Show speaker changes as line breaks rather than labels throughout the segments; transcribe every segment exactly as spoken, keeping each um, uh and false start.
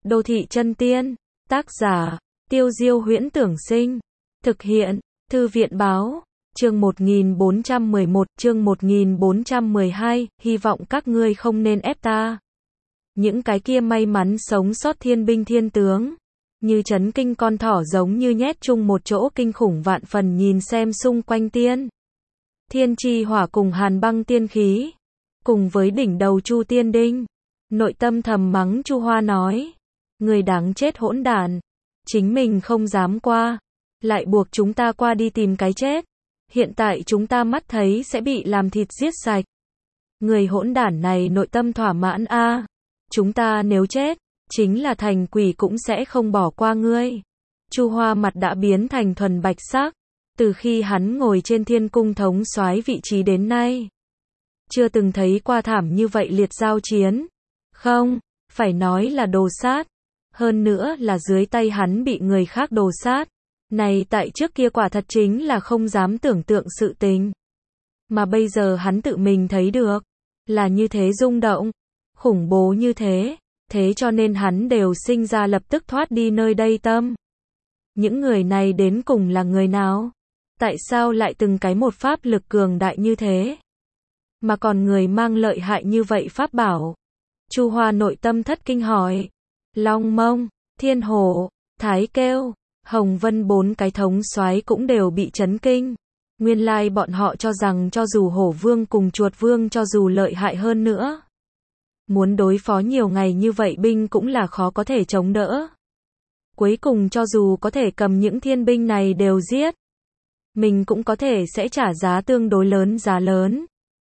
Đô thị chân tiên. Tác giả, Tiêu Diêu Huyễn Tưởng Sinh. Thực hiện, Thư viện Báo. Chương một nghìn bốn trăm mười một, chương một nghìn bốn trăm mười hai, hy vọng các ngươi không nên ép ta. Những cái kia may mắn sống sót thiên binh thiên tướng, như chấn kinh con thỏ giống như nhét chung một chỗ kinh khủng vạn phần nhìn xem xung quanh tiên. Thiên chi hỏa cùng hàn băng tiên khí, cùng với đỉnh đầu Chu Tiên Đinh. Nội tâm thầm mắng Chu Hoa nói, người đáng chết hỗn đản, chính mình không dám qua, lại buộc chúng ta qua đi tìm cái chết. Hiện tại chúng ta mắt thấy sẽ bị làm thịt giết sạch. Người hỗn đản này nội tâm thỏa mãn a, à, chúng ta nếu chết, chính là thành quỷ cũng sẽ không bỏ qua ngươi. Chu Hoa mặt đã biến thành thuần bạch sắc, từ khi hắn ngồi trên thiên cung thống soái vị trí đến nay, chưa từng thấy qua thảm như vậy liệt giao chiến. Không, phải nói là đồ sát, hơn nữa là dưới tay hắn bị người khác đồ sát. Này tại trước kia quả thật chính là không dám tưởng tượng sự tình. Mà bây giờ hắn tự mình thấy được, là như thế rung động, khủng bố như thế, thế cho nên hắn đều sinh ra lập tức thoát đi nơi đây tâm. Những người này đến cùng là người nào? Tại sao lại từng cái một pháp lực cường đại như thế? Mà còn người mang lợi hại như vậy pháp bảo? Chu Hoa nội tâm thất kinh hỏi. Long Mông, Thiên Hổ, Thái Kêu, Hồng Vân bốn cái thống soái cũng đều bị chấn kinh. Nguyên lai bọn họ cho rằng cho dù Hổ Vương cùng Chuột Vương cho dù lợi hại hơn nữa, muốn đối phó nhiều ngày như vậy binh cũng là khó có thể chống đỡ. Cuối cùng cho dù có thể cầm những thiên binh này đều giết, mình cũng có thể sẽ trả giá tương đối lớn giá lớn.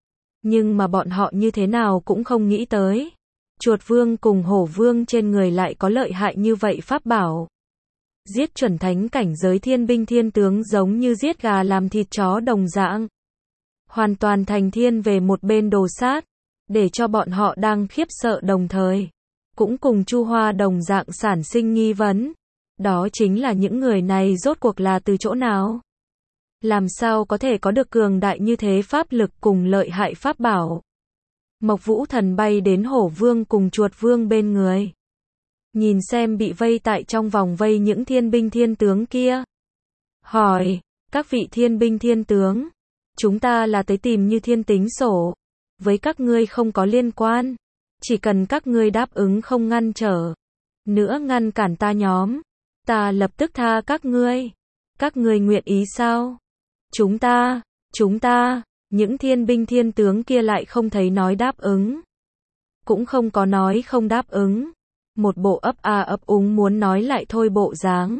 Nhưng mà bọn họ như thế nào cũng không nghĩ tới, Chuột Vương cùng Hổ Vương trên người lại có lợi hại như vậy pháp bảo. Giết chuẩn thánh cảnh giới thiên binh thiên tướng giống như giết gà làm thịt chó đồng dạng. Hoàn toàn thành thiên về một bên đồ sát, để cho bọn họ đang khiếp sợ đồng thời. Cũng cùng Chu Hoa đồng dạng sản sinh nghi vấn. Đó chính là những người này rốt cuộc là từ chỗ nào? Làm sao có thể có được cường đại như thế pháp lực cùng lợi hại pháp bảo? Mộc Vũ Thần bay đến Hổ Vương cùng Chuột Vương bên người. Nhìn xem bị vây tại trong vòng vây những thiên binh thiên tướng kia. Hỏi, các vị thiên binh thiên tướng, chúng ta là tới tìm Như Thiên tính sổ, với các ngươi không có liên quan, chỉ cần các ngươi đáp ứng không ngăn trở, nữa ngăn cản ta nhóm, ta lập tức tha các ngươi. Các ngươi nguyện ý sao? Chúng ta, chúng ta, những thiên binh thiên tướng kia lại không thấy nói đáp ứng, cũng không có nói không đáp ứng. Một bộ ấp a ấp úng muốn nói lại thôi bộ dáng.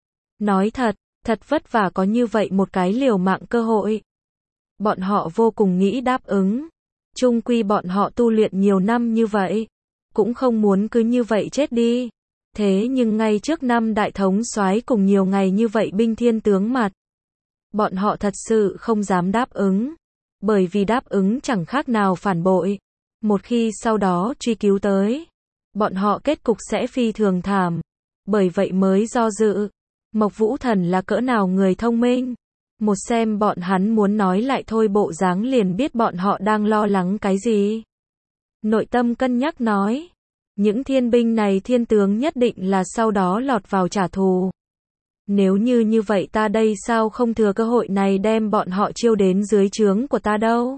Nói thật, thật vất vả có như vậy một cái liều mạng cơ hội. Bọn họ vô cùng nghĩ đáp ứng. Chung quy bọn họ tu luyện nhiều năm như vậy, cũng không muốn cứ như vậy chết đi. Thế nhưng ngay trước năm đại thống soái cùng nhiều ngày như vậy binh thiên tướng mặt, bọn họ thật sự không dám đáp ứng. Bởi vì đáp ứng chẳng khác nào phản bội. Một khi sau đó truy cứu tới, bọn họ kết cục sẽ phi thường thảm. Bởi vậy mới do dự. Mộc Vũ Thần là cỡ nào người thông minh. Một xem bọn hắn muốn nói lại thôi bộ dáng liền biết bọn họ đang lo lắng cái gì. Nội tâm cân nhắc nói, những thiên binh này thiên tướng nhất định là sau đó lọt vào trả thù. Nếu như như vậy ta đây sao không thừa cơ hội này đem bọn họ chiêu đến dưới trướng của ta đâu.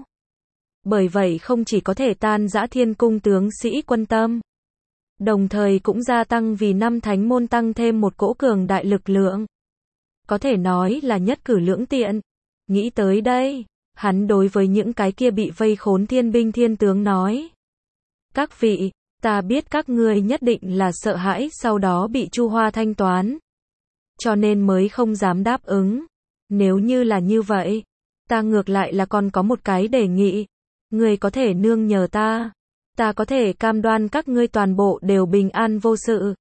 Bởi vậy không chỉ có thể tan rã thiên cung tướng sĩ quân tâm, đồng thời cũng gia tăng vì năm thánh môn tăng thêm một cỗ cường đại lực lượng. Có thể nói là nhất cử lưỡng tiện. Nghĩ tới đây, hắn đối với những cái kia bị vây khốn thiên binh thiên tướng nói. Các vị, ta biết các ngươi nhất định là sợ hãi sau đó bị Chu Hoa thanh toán, cho nên mới không dám đáp ứng. Nếu như là như vậy, ta ngược lại là còn có một cái đề nghị. Ngươi có thể nương nhờ ta. Ta có thể cam đoan các ngươi toàn bộ đều bình an vô sự.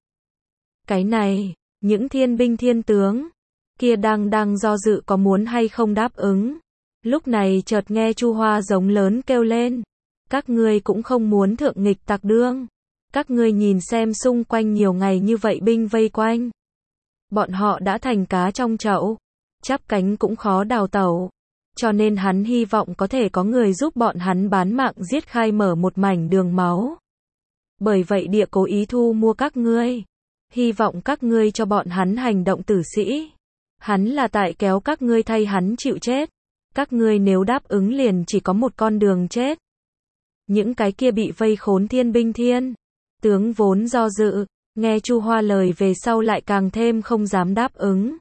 Cái này, những thiên binh thiên tướng kia đang đang do dự có muốn hay không đáp ứng. Lúc này chợt nghe Chu Hoa giống lớn kêu lên. Các ngươi cũng không muốn thượng nghịch tặc đương. Các ngươi nhìn xem xung quanh nhiều ngày như vậy binh vây quanh. Bọn họ đã thành cá trong chậu, chắp cánh cũng khó đào tẩu. Cho nên hắn hy vọng có thể có người giúp bọn hắn bán mạng giết khai mở một mảnh đường máu. Bởi vậy địa cố ý thu mua các ngươi. hy vọng các ngươi cho bọn hắn hành động tử sĩ. Hắn là tại kéo các ngươi thay hắn chịu chết. Các ngươi nếu đáp ứng liền chỉ có một con đường chết. Những cái kia bị vây khốn thiên binh thiên tướng vốn do dự, nghe Chu Hoa lời về sau lại càng thêm không dám đáp ứng.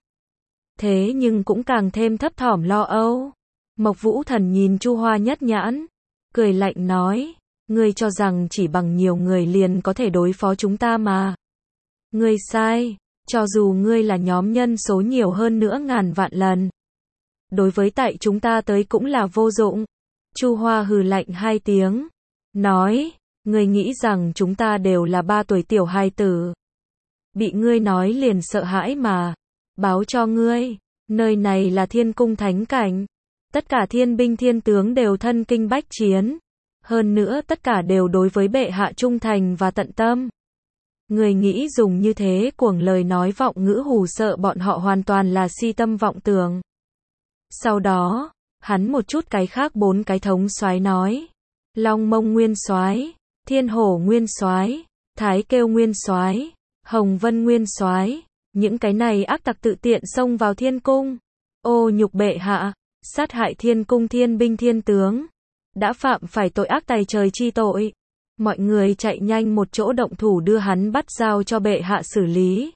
Thế nhưng cũng càng thêm thấp thỏm lo âu. Mộc Vũ Thần nhìn Chu Hoa nhất nhãn, cười lạnh nói, ngươi cho rằng chỉ bằng nhiều người liền có thể đối phó chúng ta mà. Ngươi sai, cho dù ngươi là nhóm nhân số nhiều hơn nữa ngàn vạn lần. Đối với tại chúng ta tới cũng là vô dụng. Chu Hoa hừ lạnh hai tiếng, nói, ngươi nghĩ rằng chúng ta đều là ba tuổi tiểu hài tử. Bị ngươi nói liền sợ hãi mà. Báo cho ngươi, nơi này là thiên cung thánh cảnh. Tất cả thiên binh thiên tướng đều thân kinh bách chiến. Hơn nữa tất cả đều đối với bệ hạ trung thành và tận tâm. Người nghĩ dùng như thế cuồng lời nói vọng ngữ hù sợ bọn họ hoàn toàn là si tâm vọng tưởng. Sau đó, hắn một chút cái khác bốn cái thống soái nói. Long Mông Nguyên Soái, Thiên Hổ Nguyên Soái, Thái Kêu Nguyên Soái, Hồng Vân Nguyên Soái, những cái này ác tặc tự tiện xông vào thiên cung, ô nhục bệ hạ, sát hại thiên cung thiên binh thiên tướng, đã phạm phải tội ác tày trời chi tội. Mọi người chạy nhanh một chỗ động thủ đưa hắn bắt giao cho bệ hạ xử lý.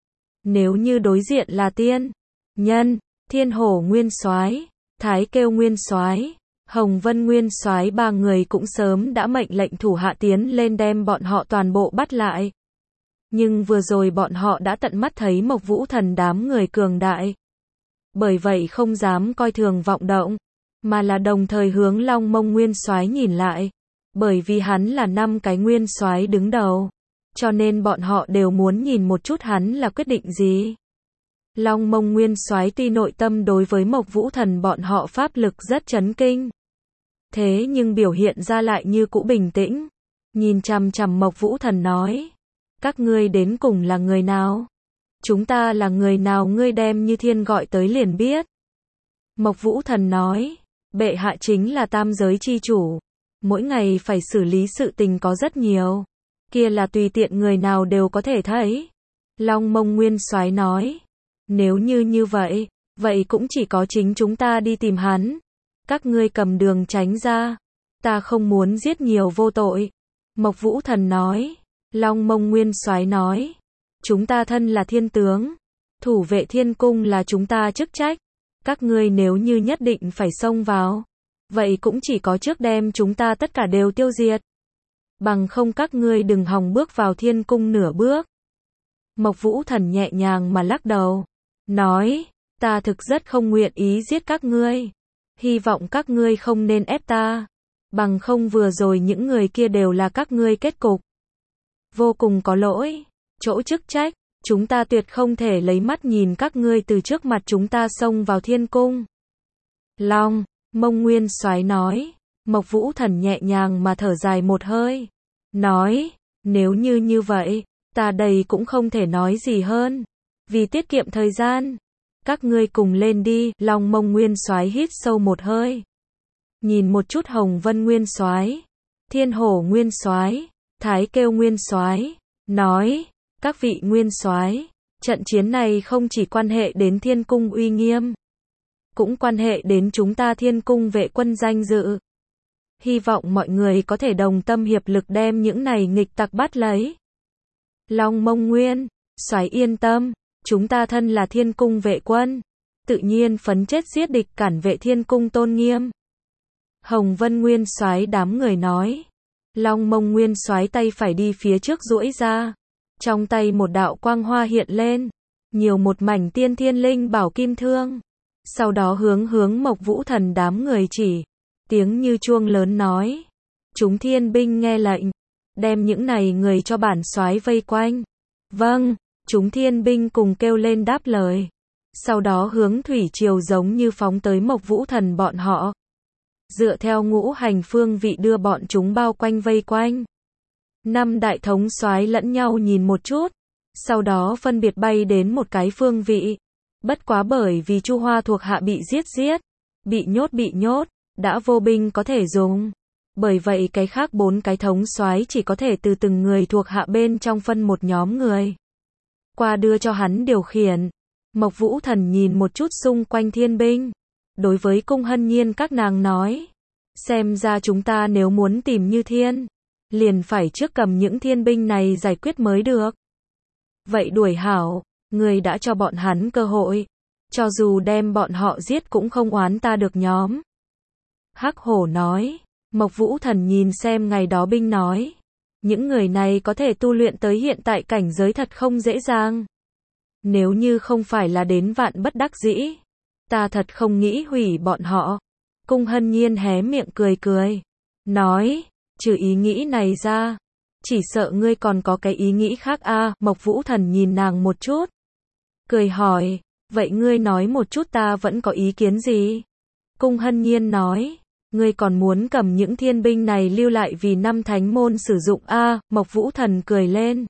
Nếu như đối diện là tiên nhân, Thiên Hổ Nguyên Soái, Thái Kêu Nguyên Soái, Hồng Vân Nguyên Soái ba người cũng sớm đã mệnh lệnh thủ hạ tiến lên đem bọn họ toàn bộ bắt lại. Nhưng vừa rồi bọn họ đã tận mắt thấy Mộc Vũ Thần đám người cường đại. Bởi vậy không dám coi thường vọng động, mà là đồng thời hướng Long Mông Nguyên Soái nhìn lại. Bởi vì hắn là năm cái nguyên soái đứng đầu, cho nên bọn họ đều muốn nhìn một chút hắn là quyết định gì. Long Mông Nguyên Soái tuy nội tâm đối với Mộc Vũ Thần bọn họ pháp lực rất chấn kinh, thế nhưng biểu hiện ra lại như cũ bình tĩnh, nhìn chằm chằm Mộc Vũ Thần nói, các ngươi đến cùng là người nào? Chúng ta là người nào ngươi đem Như Thiên gọi tới liền biết. Mộc Vũ Thần nói, bệ hạ chính là tam giới chi chủ. Mỗi ngày phải xử lý sự tình có rất nhiều. Kia là tùy tiện người nào đều có thể thấy. Long Mông Nguyên Soái nói. Nếu như như vậy, vậy cũng chỉ có chính chúng ta đi tìm hắn. Các ngươi cầm đường tránh ra. Ta không muốn giết nhiều vô tội. Mộc Vũ Thần nói. Long Mông Nguyên Soái nói. Chúng ta thân là thiên tướng. Thủ vệ thiên cung là chúng ta chức trách. Các ngươi nếu như nhất định phải xông vào, vậy cũng chỉ có trước đem chúng ta tất cả đều tiêu diệt. Bằng không các ngươi đừng hòng bước vào thiên cung nửa bước. Mộc Vũ Thần nhẹ nhàng mà lắc đầu. Nói, ta thực rất không nguyện ý giết các ngươi. Hy vọng các ngươi không nên ép ta. Bằng không vừa rồi những người kia đều là các ngươi kết cục. Vô cùng có lỗi. Chỗ chức trách, chúng ta tuyệt không thể lấy mắt nhìn các ngươi từ trước mặt chúng ta xông vào thiên cung. Long Mông Nguyên Soái nói. Mộc Vũ Thần nhẹ nhàng mà thở dài một hơi. Nói, nếu như như vậy, ta đây cũng không thể nói gì hơn. Vì tiết kiệm thời gian, các ngươi cùng lên đi. Long Mông Nguyên Soái hít sâu một hơi. Nhìn một chút Hồng Vân Nguyên Soái, Thiên Hổ Nguyên Soái, Thái Kêu Nguyên Soái, nói, các vị Nguyên Soái, trận chiến này không chỉ quan hệ đến thiên cung uy nghiêm, cũng quan hệ đến chúng ta thiên cung vệ quân danh dự. Hy vọng mọi người có thể đồng tâm hiệp lực đem những này nghịch tặc bắt lấy. Long Mông Nguyên Soái yên tâm, chúng ta thân là thiên cung vệ quân, tự nhiên phấn chết giết địch cản vệ thiên cung tôn nghiêm. Hồng Vân Nguyên Soái đám người nói. Long Mông Nguyên Soái tay phải đi phía trước duỗi ra, trong tay một đạo quang hoa hiện lên, nhiều một mảnh tiên thiên linh bảo kim thương. Sau đó hướng hướng Mộc Vũ Thần đám người chỉ, tiếng như chuông lớn nói, chúng thiên binh nghe lệnh, đem những này người cho bản soái vây quanh. Vâng, chúng thiên binh cùng kêu lên đáp lời. Sau đó hướng thủy triều giống như phóng tới Mộc Vũ Thần bọn họ. Dựa theo ngũ hành phương vị đưa bọn chúng bao quanh vây quanh. Năm đại thống soái lẫn nhau nhìn một chút, sau đó phân biệt bay đến một cái phương vị. Bất quá bởi vì Chu Hoa thuộc hạ bị giết giết, bị nhốt bị nhốt, đã vô binh có thể dùng. Bởi vậy cái khác bốn cái thống soái chỉ có thể từ từng người thuộc hạ bên trong phân một nhóm người. qua đưa cho hắn điều khiển. Mộc Vũ Thần nhìn một chút xung quanh thiên binh. Đối với Cung Hân Nhiên các nàng nói. Xem ra chúng ta nếu muốn tìm Như Thiên, liền phải trước cầm những thiên binh này giải quyết mới được. Vậy đuổi hảo, người đã cho bọn hắn cơ hội. Cho dù đem bọn họ giết cũng không oán ta được nhóm. Hắc Hổ nói. Mộc Vũ Thần nhìn xem ngày đó binh nói. Những người này có thể tu luyện tới hiện tại cảnh giới thật không dễ dàng. Nếu như không phải là đến vạn bất đắc dĩ, ta thật không nghĩ hủy bọn họ. Cung Hân Nhiên hé miệng cười cười. Nói, trừ ý nghĩ này ra, chỉ sợ ngươi còn có cái ý nghĩ khác a. À, Mộc Vũ Thần nhìn nàng một chút. Cười hỏi, vậy ngươi nói một chút ta vẫn có ý kiến gì? Cung Hân Nhiên nói, ngươi còn muốn cầm những thiên binh này lưu lại vì năm thánh môn sử dụng a. À, Mộc Vũ Thần cười lên.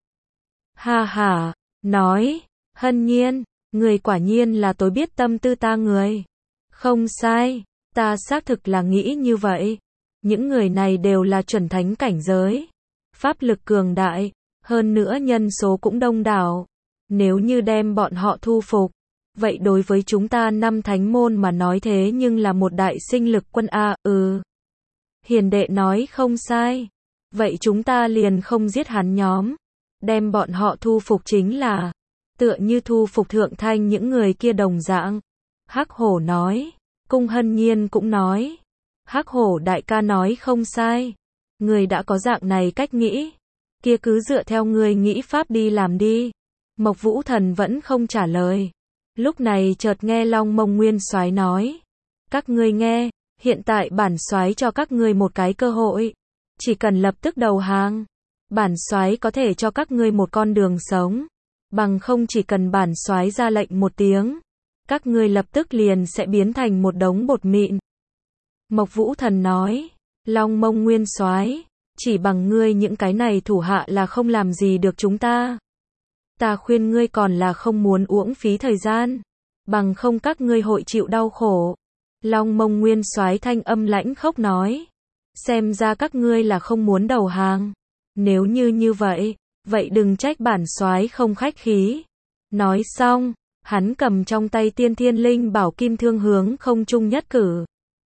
Ha ha, nói, Hân Nhiên, người quả nhiên là tối biết tâm tư ta người. Không sai, ta xác thực là nghĩ như vậy. Những người này đều là chuẩn thánh cảnh giới. Pháp lực cường đại, hơn nữa nhân số cũng đông đảo. Nếu như đem bọn họ thu phục, vậy đối với chúng ta năm thánh môn mà nói thế nhưng là một đại sinh lực quân a. Ừ. Hiền đệ nói không sai. Vậy chúng ta liền không giết hắn nhóm. Đem bọn họ thu phục chính là tựa như thu phục Thượng Thanh những người kia đồng dạng. Hắc Hổ nói. Cung Hân Nhiên cũng nói. Hắc Hổ đại ca nói không sai. Người đã có dạng này cách nghĩ. Kia cứ dựa theo người nghĩ pháp đi làm đi. Mộc Vũ Thần vẫn không trả lời. Lúc này chợt nghe Long Mông Nguyên Soái nói. Các ngươi nghe, hiện tại bản soái cho các ngươi một cái cơ hội. Chỉ cần lập tức đầu hàng. Bản soái có thể cho các ngươi một con đường sống. Bằng không chỉ cần bản soái ra lệnh một tiếng. Các ngươi lập tức liền sẽ biến thành một đống bột mịn. Mộc Vũ Thần nói. Long Mông Nguyên Soái, chỉ bằng ngươi những cái này thủ hạ là không làm gì được chúng ta. Ta khuyên ngươi còn là không muốn uổng phí thời gian. Bằng không các ngươi hội chịu đau khổ. Long Mông Nguyên Soái thanh âm lãnh khốc nói. Xem ra các ngươi là không muốn đầu hàng. Nếu như như vậy, vậy đừng trách bản soái không khách khí. Nói xong, hắn cầm trong tay Tiên Thiên Linh Bảo Kim Thương hướng không trung nhất cử.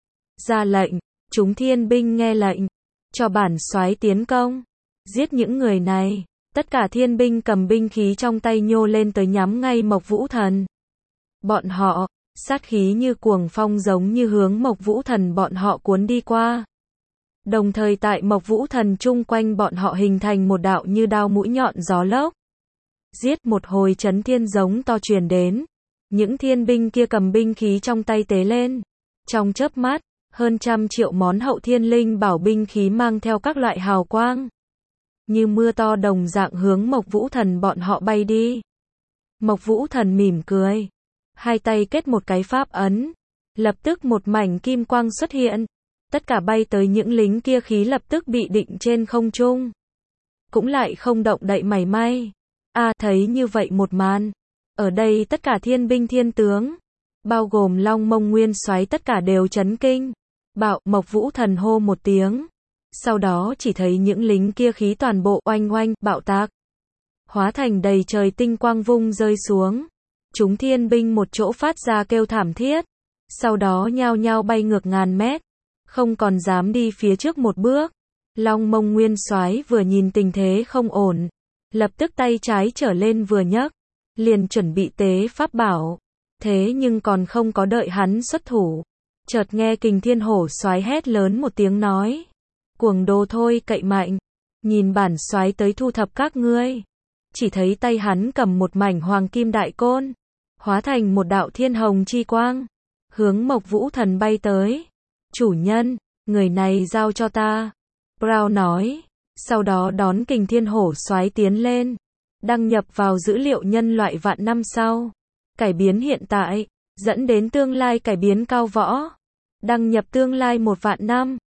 Ra lệnh, chúng thiên binh nghe lệnh, cho bản soái tiến công, giết những người này. Tất cả thiên binh cầm binh khí trong tay nhô lên tới nhắm ngay Mộc Vũ Thần. Bọn họ, sát khí như cuồng phong giống như hướng Mộc Vũ Thần bọn họ cuốn đi qua. Đồng thời tại Mộc Vũ Thần chung quanh bọn họ hình thành một đạo như đao mũi nhọn gió lốc. Giết, một hồi chấn thiên giống to truyền đến. Những thiên binh kia cầm binh khí trong tay tế lên. Trong chớp mắt, hơn trăm triệu món hậu thiên linh bảo binh khí mang theo các loại hào quang. Như mưa to đồng dạng hướng Mộc Vũ Thần bọn họ bay đi. Mộc Vũ Thần mỉm cười. Hai tay kết một cái pháp ấn. Lập tức một mảnh kim quang xuất hiện. Tất cả bay tới những lính kia khí lập tức bị định trên không trung. Cũng lại không động đậy mảy may. A à, thấy như vậy một màn. Ở đây tất cả thiên binh thiên tướng, bao gồm Long Mông Nguyên Soái tất cả đều chấn kinh. Bạo, Mộc Vũ Thần hô một tiếng. Sau đó chỉ thấy những lính kia khí toàn bộ oanh oanh, bạo tạc. Hóa thành đầy trời tinh quang vung rơi xuống. Chúng thiên binh một chỗ phát ra kêu thảm thiết. Sau đó nhao nhao bay ngược ngàn mét. Không còn dám đi phía trước một bước. Long Mông Nguyên Soái vừa nhìn tình thế không ổn. Lập tức tay trái trở lên vừa nhấc. Liền chuẩn bị tế pháp bảo. Thế nhưng còn không có đợi hắn xuất thủ. Chợt nghe Kình Thiên Hổ Soái hét lớn một tiếng nói. Cuồng đồ thôi cậy mạnh. Nhìn bản soái tới thu thập các ngươi. Chỉ thấy tay hắn cầm một mảnh hoàng kim đại côn. Hóa thành một đạo thiên hồng chi quang. Hướng Mộc Vũ Thần bay tới. Chủ nhân, người này giao cho ta. Brown nói. Sau đó đón Kình Thiên Hổ Soái tiến lên. Đăng nhập vào dữ liệu nhân loại vạn năm sau. Cải biến hiện tại. Dẫn đến tương lai cải biến cao võ. Đăng nhập tương lai một vạn năm.